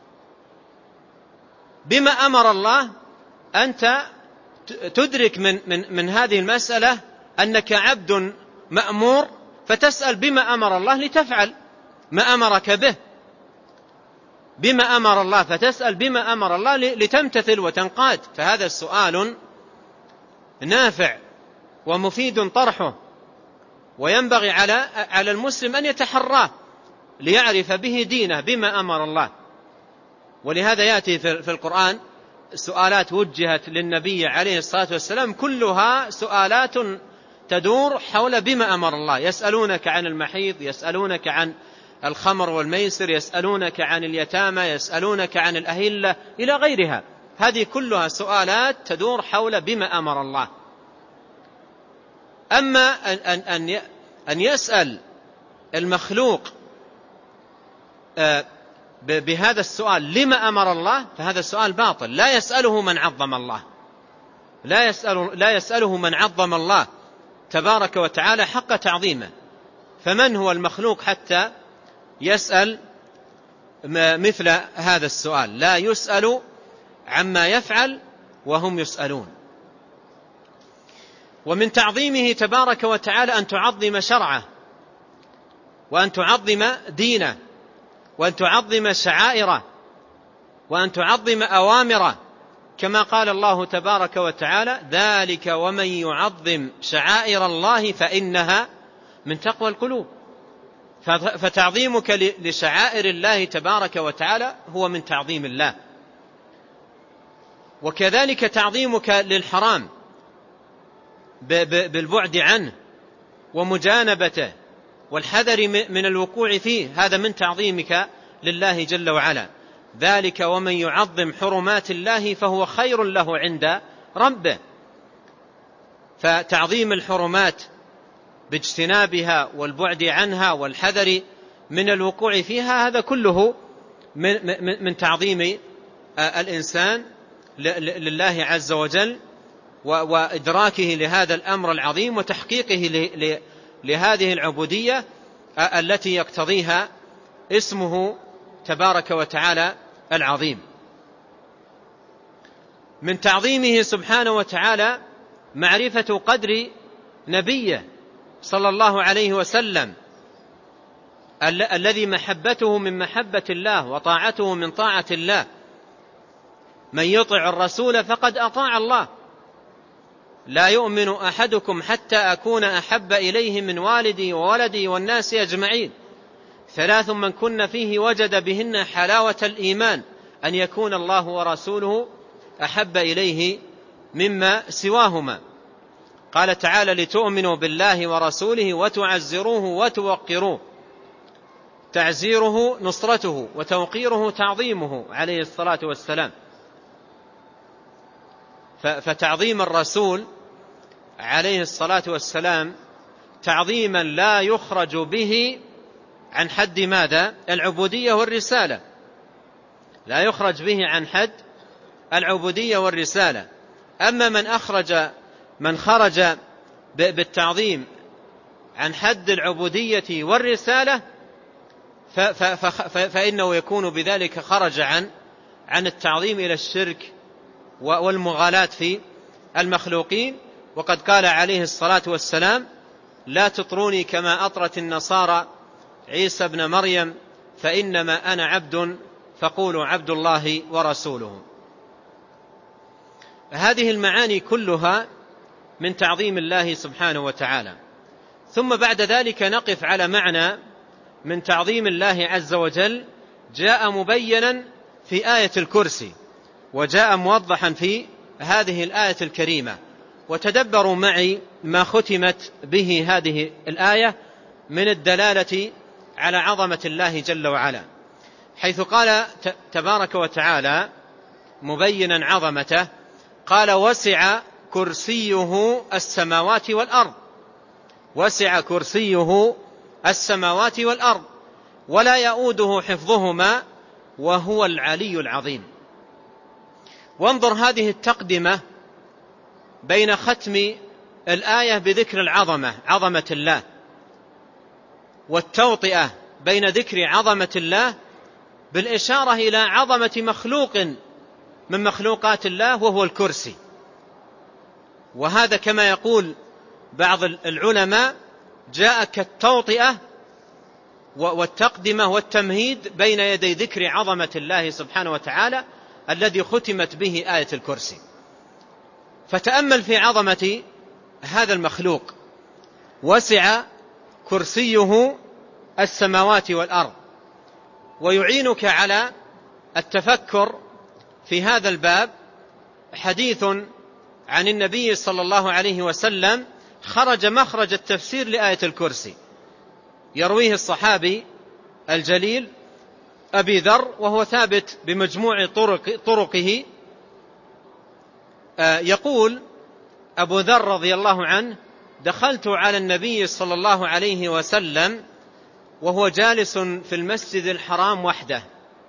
Speaker 1: بما أمر الله أنت تدرك من, من, من هذه المسألة أنك عبد مأمور، فتسأل بما أمر الله لتفعل ما أمرك به. بما أمر الله فتسأل بما أمر الله لتمتثل وتنقاد. فهذا السؤال نافع ومفيد طرحه، وينبغي على على المسلم أن يتحراه ليعرف به دينه بما أمر الله. ولهذا يأتي في القرآن سؤالات وجهت للنبي عليه الصلاة والسلام كلها سؤالات تدور حول بما أمر الله. يسألونك عن المحيض، يسألونك عن الخمر والميسر، يسألونك عن اليتامى، يسألونك عن الأهلة إلى غيرها. هذه كلها سؤالات تدور حول بما أمر الله. أما أن, أن, أن يسأل المخلوق بهذا السؤال لما أمر الله فهذا السؤال باطل. لا يسأله من عظم الله، لا يسأل لا يسأله من عظم الله تبارك وتعالى حق تعظيمه. فمن هو المخلوق حتى يسأل مثل هذا السؤال؟ لا يسأل عما يفعل وهم يسألون. ومن تعظيمه تبارك وتعالى أن تعظم شرعه، وأن تعظم دينه، وأن تعظم شعائره، وأن تعظم أوامره، كما قال الله تبارك وتعالى: ذلك ومن يعظم شعائر الله فإنها من تقوى القلوب. فتعظيمك لشعائر الله تبارك وتعالى هو من تعظيم الله. وكذلك تعظيمك للحرام بالبعد عنه ومجانبته والحذر من الوقوع فيه، هذا من تعظيمك لله جل وعلا. ذلك ومن يعظم حرمات الله فهو خير له عند ربه. فتعظيم الحرمات باجتنابها والبعد عنها والحذر من الوقوع فيها هذا كله من تعظيم الإنسان لله عز وجل، وإدراكه لهذا الأمر العظيم وتحقيقه لهذه العبودية التي يقتضيها اسمه تبارك وتعالى العظيم. من تعظيمه سبحانه وتعالى معرفة قدر نبيه صلى الله عليه وسلم الذي محبته من محبة الله وطاعته من طاعة الله. من يطع الرسول فقد أطاع الله. لا يؤمن أحدكم حتى أكون أحب إليه من والدي وولدي والناس أجمعين. ثلاث من كن فيه وجد بهن حلاوة الإيمان: أن يكون الله ورسوله أحب إليه مما سواهما. قال تعالى: لتؤمنوا بالله ورسوله وتعزروه وتوقروه. تعزيره نصرته، وتوقيره تعظيمه عليه الصلاة والسلام. فتعظيم الرسول عليه الصلاة والسلام تعظيما لا يخرج به عن حد ماذا؟ العبودية والرسالة. لا يخرج به عن حد العبودية والرسالة. أما من أخرج من خرج بالتعظيم عن حد العبودية والرسالة فإنه يكون بذلك خرج عن عن التعظيم إلى الشرك والمغالاة في المخلوقين. وقد قال عليه الصلاة والسلام: لا تطروني كما أطرت النصارى عيسى ابن مريم فإنما أنا عبد فقولوا عبد الله ورسوله. هذه المعاني كلها من تعظيم الله سبحانه وتعالى. ثم بعد ذلك نقف على معنى من تعظيم الله عز وجل جاء مبينا في آية الكرسي، وجاء موضحا في هذه الآية الكريمة. وتدبروا معي ما ختمت به هذه الآية من الدلالة على عظمة الله جل وعلا، حيث قال تبارك وتعالى مبينا عظمته: قال: وسع كرسيه السماوات والأرض. وسع كرسيه السماوات والأرض ولا يؤوده حفظهما وهو العلي العظيم. وانظر هذه التقدمة بين ختم الآية بذكر العظمة، عظمة الله، والتوطئة بين ذكر عظمة الله بالإشارة إلى عظمة مخلوق من مخلوقات الله وهو الكرسي. وهذا كما يقول بعض العلماء جاء كالتوطئة والتقدمة والتمهيد بين يدي ذكر عظمة الله سبحانه وتعالى الذي ختمت به آية الكرسي. فتأمل في عظمة هذا المخلوق: وسع كرسيه السماوات والأرض. ويعينك على التفكر في هذا الباب حديث عن النبي صلى الله عليه وسلم خرج مخرج التفسير لآية الكرسي، يرويه الصحابي الجليل أبي ذر، وهو ثابت بمجموع طرق طرقه. يقول أبو ذر رضي الله عنه: دخلت على النبي صلى الله عليه وسلم وهو جالس في المسجد الحرام وحده،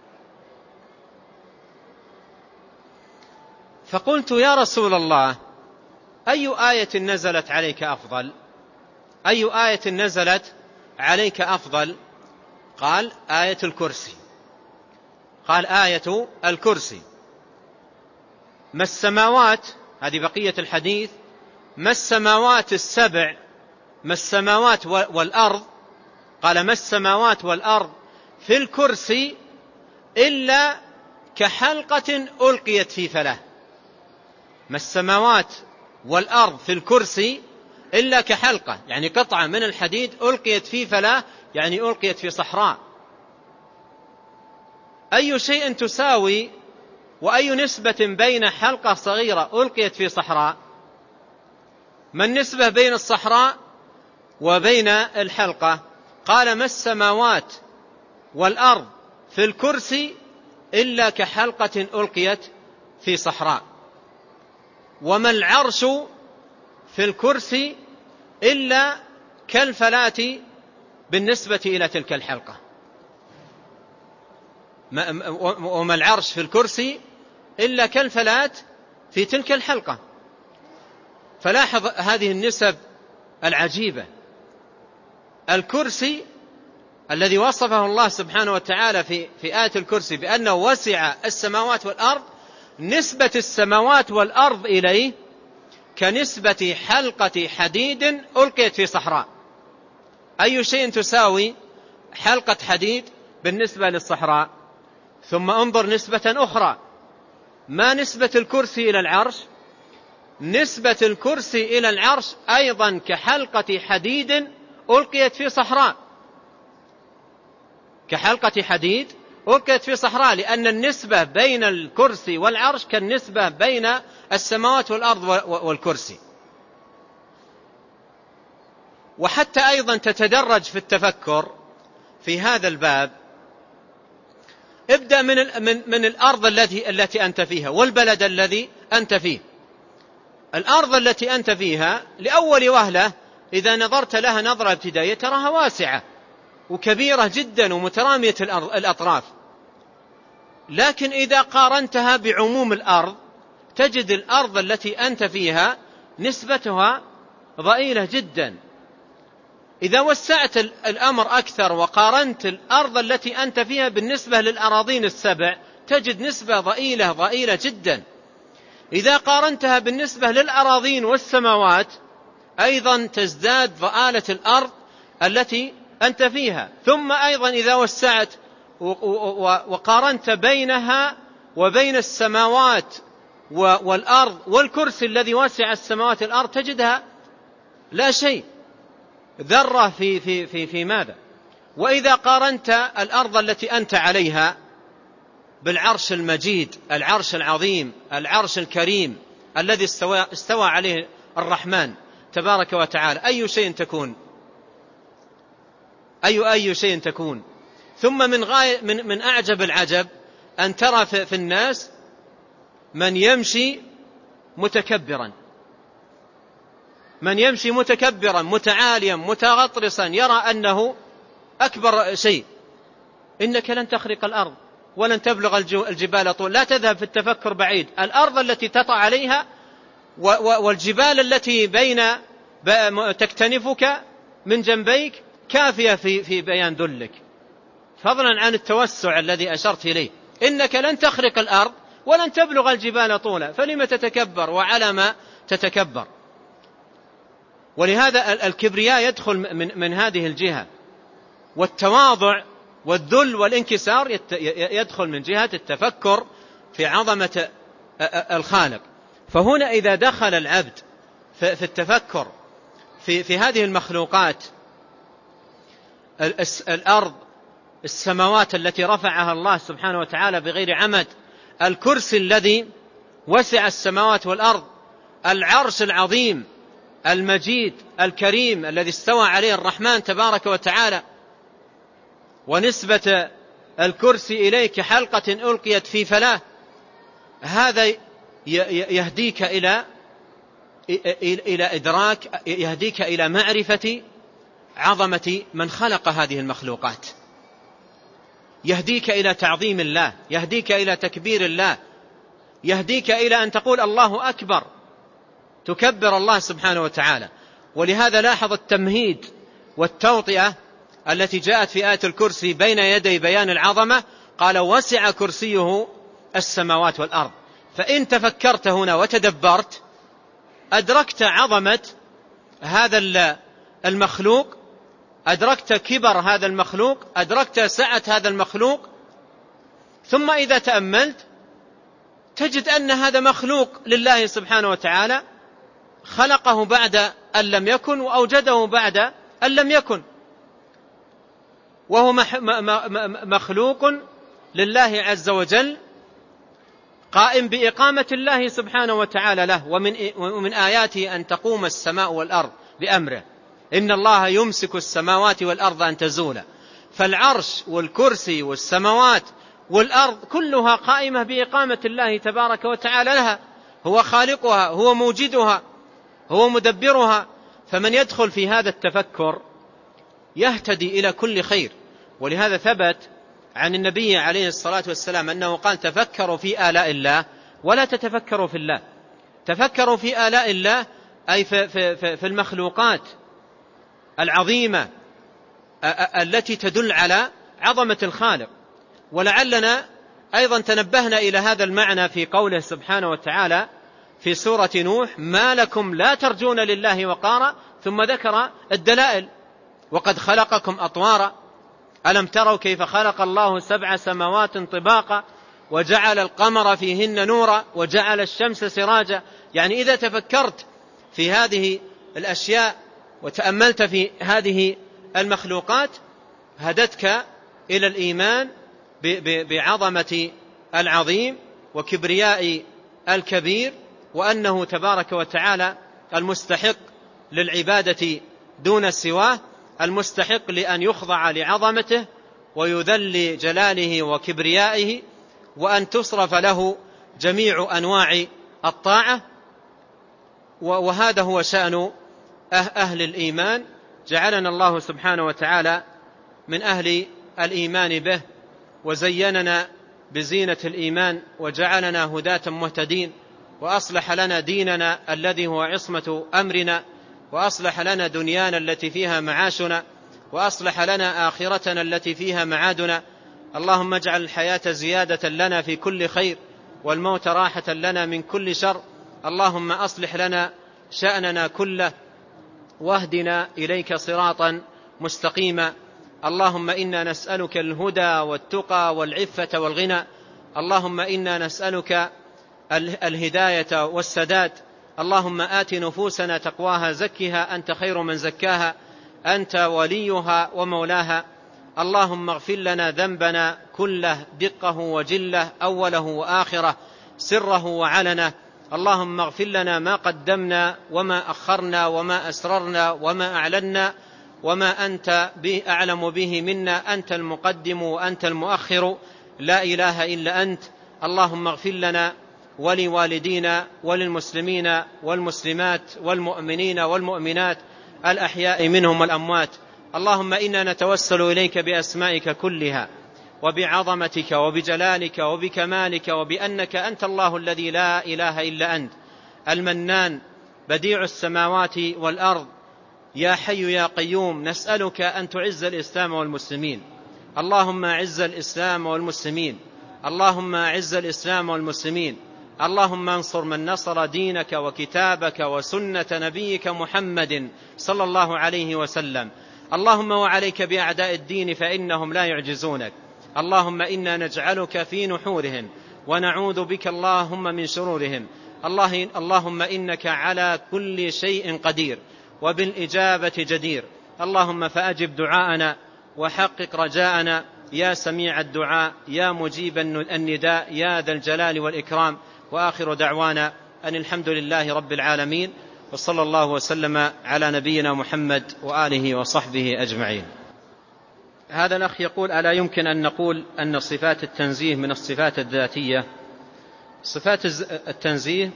Speaker 1: فقلت: يا رسول الله، أي آية نزلت عليك أفضل؟ أي آية نزلت عليك أفضل؟ قال: آية الكرسي. قال: آية الكرسي. ما السماوات، هذه بقية الحديث، ما السماوات السبع، ما السماوات والأرض، قال: ما السماوات والأرض في الكرسي إلا كحلقة ألقيت في فلاة. ما السماوات والأرض في الكرسي إلا كحلقة، يعني قطعة من الحديد ألقيت في فلاة، يعني ألقيت في صحراء. أي شيء تساوي وأي نسبة بين حلقة صغيرة ألقيت في صحراء؟ ما النسبة بين الصحراء وبين الحلقة؟ قال: ما السماوات والأرض في الكرسي إلا كحلقة ألقيت في صحراء. وما العرش في الكرسي إلا كالفلاة بالنسبة إلى تلك الحلقة. وما العرش في الكرسي إلا كالفلاة في تلك الحلقة. فلاحظ هذه النسب العجيبة. الكرسي الذي وصفه الله سبحانه وتعالى في في آية الكرسي بأنه وسع السماوات والأرض، نسبة السماوات والأرض إليه كنسبة حلقة حديد ألقيت في صحراء. أي شيء تساوي حلقة حديد بالنسبة للصحراء؟ ثم انظر نسبة أخرى: ما نسبة الكرسي إلى العرش؟ نسبة الكرسي إلى العرش أيضا كحلقة حديد ألقيت في صحراء، كحلقة حديد وكلت في صحراء، لأن النسبة بين الكرسي والعرش كالنسبة بين السماوات والأرض والكرسي. وحتى أيضا تتدرج في التفكر في هذا الباب، ابدأ من من من الأرض التي التي أنت فيها والبلد الذي أنت فيه. الأرض التي أنت فيها لأول وهلة إذا نظرت لها نظرة ابتدائية تراها واسعة وكبيرة جدا ومترامية الأطراف، لكن إذا قارنتها بعموم الأرض تجد الأرض التي أنت فيها نسبتها ضئيلة جدا. إذا وسعت الأمر أكثر وقارنت الأرض التي أنت فيها بالنسبة للأراضين السبع تجد نسبة ضئيلة ضئيلة جدا. إذا قارنتها بالنسبة للأراضين والسماوات أيضا تزداد ضآلة الأرض التي أنت فيها. ثم أيضا إذا وسعت وقارنت بينها وبين السماوات والأرض والكرسي الذي واسع السماوات والأرض تجدها لا شيء، ذرة في في في في ماذا؟ وإذا قارنت الأرض التي أنت عليها بالعرش المجيد، العرش العظيم، العرش الكريم الذي استوى استوى عليه الرحمن تبارك وتعالى، أي شيء تكون؟ أي أي شيء تكون؟ ثم من غاية من من أعجب العجب أن ترى في الناس من يمشي متكبرا، من يمشي متكبرا متعاليا متغطرسا يرى أنه أكبر شيء. إنك لن تخرق الأرض ولن تبلغ الجبال طول. لا تذهب في التفكر بعيد، الأرض التي تطع عليها والجبال التي بين تكتنفك من جنبيك كافية في في بيان ذلك، فضلا عن التوسع الذي أشرت إليه. إنك لن تخرق الأرض ولن تبلغ الجبال طولا، فلما تتكبر وعلى ما تتكبر؟ ولهذا الكبرياء يدخل من من هذه الجهة، والتواضع والذل والانكسار يدخل من جهة التفكر في عظمة الخالق. فهنا إذا دخل العبد في التفكر في في هذه المخلوقات، الأرض، السماوات التي رفعها الله سبحانه وتعالى بغير عمد، الكرسي الذي وسع السماوات والأرض، العرش العظيم المجيد الكريم الذي استوى عليه الرحمن تبارك وتعالى، ونسبة الكرسي إليك حلقة ألقيت في فلاه، هذا يهديك إلى إلى إدراك، يهديك إلى معرفة عظمة من خلق هذه المخلوقات، يهديك إلى تعظيم الله، يهديك إلى تكبير الله، يهديك إلى أن تقول الله أكبر، تكبر الله سبحانه وتعالى. ولهذا لاحظ التمهيد والتوطئة التي جاءت في آية الكرسي بين يدي بيان العظمة، قال وسع كرسيه السماوات والأرض. فإن تفكرت هنا وتدبرت أدركت عظمة هذا المخلوق، أدركت كبر هذا المخلوق، أدركت سعة هذا المخلوق. ثم إذا تأملت تجد أن هذا مخلوق لله سبحانه وتعالى، خلقه بعد أن لم يكن وأوجده بعد أن لم يكن، وهو مخلوق لله عز وجل، قائم بإقامة الله سبحانه وتعالى له. ومن ومن آياته أن تقوم السماء والأرض بأمره، إن الله يمسك السماوات والأرض أن تزولا. فالعرش والكرسي والسماوات والأرض كلها قائمة بإقامة الله تبارك وتعالى لها، هو خالقها، هو موجدها، هو مدبرها. فمن يدخل في هذا التفكر يهتدي إلى كل خير. ولهذا ثبت عن النبي عليه الصلاة والسلام أنه قال تفكروا في آلاء الله ولا تتفكروا في الله. تفكروا في آلاء الله أي في, في, في, في المخلوقات العظيمة التي تدل على عظمة الخالق. ولعلنا أيضا تنبهنا إلى هذا المعنى في قوله سبحانه وتعالى في سورة نوح ما لكم لا ترجون لله وقارا، ثم ذكر الدلائل وقد خلقكم أطوارا ألم تروا كيف خلق الله سبع سماوات طباقا وجعل القمر فيهن نورا وجعل الشمس سراجا. يعني إذا تفكرت في هذه الأشياء وتأملت في هذه المخلوقات هدتك إلى الإيمان بعظمة العظيم وكبرياء الكبير، وأنه تبارك وتعالى المستحق للعبادة دون سواه، المستحق لأن يخضع لعظمته ويذل جلاله وكبريائه، وأن تصرف له جميع أنواع الطاعة. وهذا هو شأن أهل الإيمان. جعلنا الله سبحانه وتعالى من أهل الإيمان به، وزيننا بزينة الإيمان، وجعلنا هداة مهتدين، وأصلح لنا ديننا الذي هو عصمة أمرنا، وأصلح لنا دنيانا التي فيها معاشنا، وأصلح لنا آخرتنا التي فيها معادنا. اللهم اجعل الحياة زيادة لنا في كل خير، والموت راحة لنا من كل شر. اللهم أصلح لنا شأننا كله، واهدنا إليك صراطا مستقيما. اللهم إنا نسألك الهدى والتقى والعفة والغنى. اللهم إنا نسألك الهداية والسداد. اللهم آت نفوسنا تقواها، زكها أنت خير من زكاها، أنت وليها ومولاها. اللهم اغفر لنا ذنبنا كله، دقه وجله، أوله وآخره، سره وعلنه. اللهم اغفر لنا ما قدمنا وما أخرنا وما أسررنا وما أعلنا وما أنت أعلم به منا. أنت المقدم وأنت المؤخر، لا إله إلا أنت. اللهم اغفر لنا ولوالدينا وللمسلمين والمسلمات والمؤمنين والمؤمنات الأحياء منهم والأموات. اللهم إنا نتوسل إليك بأسمائك كلها، وبعظمتك وبجلالك وبكمالك، وبأنك أنت الله الذي لا إله إلا أنت، المنان بديع السماوات والأرض، يا حي يا قيوم. نسألك أن تعز الإسلام والمسلمين. اللهم أعز الإسلام والمسلمين. اللهم أعز الإسلام والمسلمين. اللهم انصر من نصر دينك وكتابك وسنة نبيك محمد صلى الله عليه وسلم. اللهم وعليك بأعداء الدين فإنهم لا يعجزونك. اللهم إنا نجعلك في نحورهم ونعوذ بك اللهم من شرورهم. اللهم إنك على كل شيء قدير وبالإجابة جدير. اللهم فأجب دعاءنا وحقق رجاءنا، يا سميع الدعاء، يا مجيب النداء، يا ذا الجلال والإكرام. وآخر دعوانا أن الحمد لله رب العالمين، وصلى الله وسلم على نبينا محمد وآله وصحبه أجمعين. هذا الأخ يقول: ألا يمكن أن نقول أن صفات التنزيه من الصفات الذاتية؟ صفات التنزيه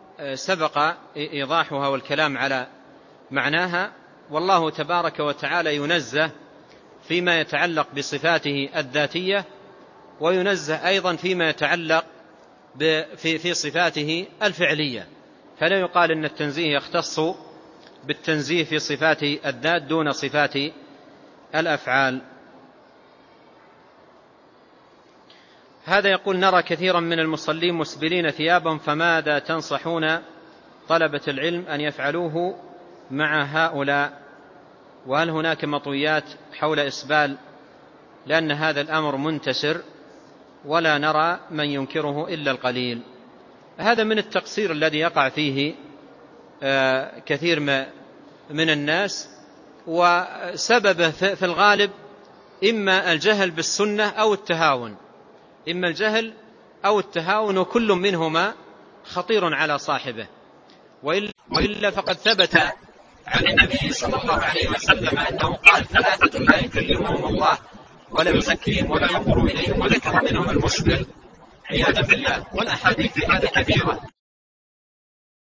Speaker 1: سبق إيضاحها والكلام على معناها، والله تبارك وتعالى ينزه فيما يتعلق بصفاته الذاتية، وينزه أيضا فيما يتعلق في في صفاته الفعلية. فلا يقال أن التنزيه يختص بالتنزيه في صفات الذات دون صفات الأفعال. هذا يقول: نرى كثيرا من المصلين مسبلين ثيابهم، فماذا تنصحون طلبة العلم أن يفعلوه مع هؤلاء؟ وهل هناك مطويات حول إسبال؟ لأن هذا الأمر منتشر ولا نرى من ينكره إلا القليل. هذا من التقصير الذي يقع فيه كثير من الناس، وسببه في الغالب إما الجهل بالسنة أو التهاون، إما الجهل أو التهاون، وكل منهما خطير على صاحبه. وإلا فقد ثبت عن النبي صلى الله عليه وسلم أنه قال: ثلاثة لا يكلمهم الله ولا يزكيهم ولا ينظر إليهم، وذكر منهم المشبل عياذا بالله. والأحاديث في هذا كثيرة.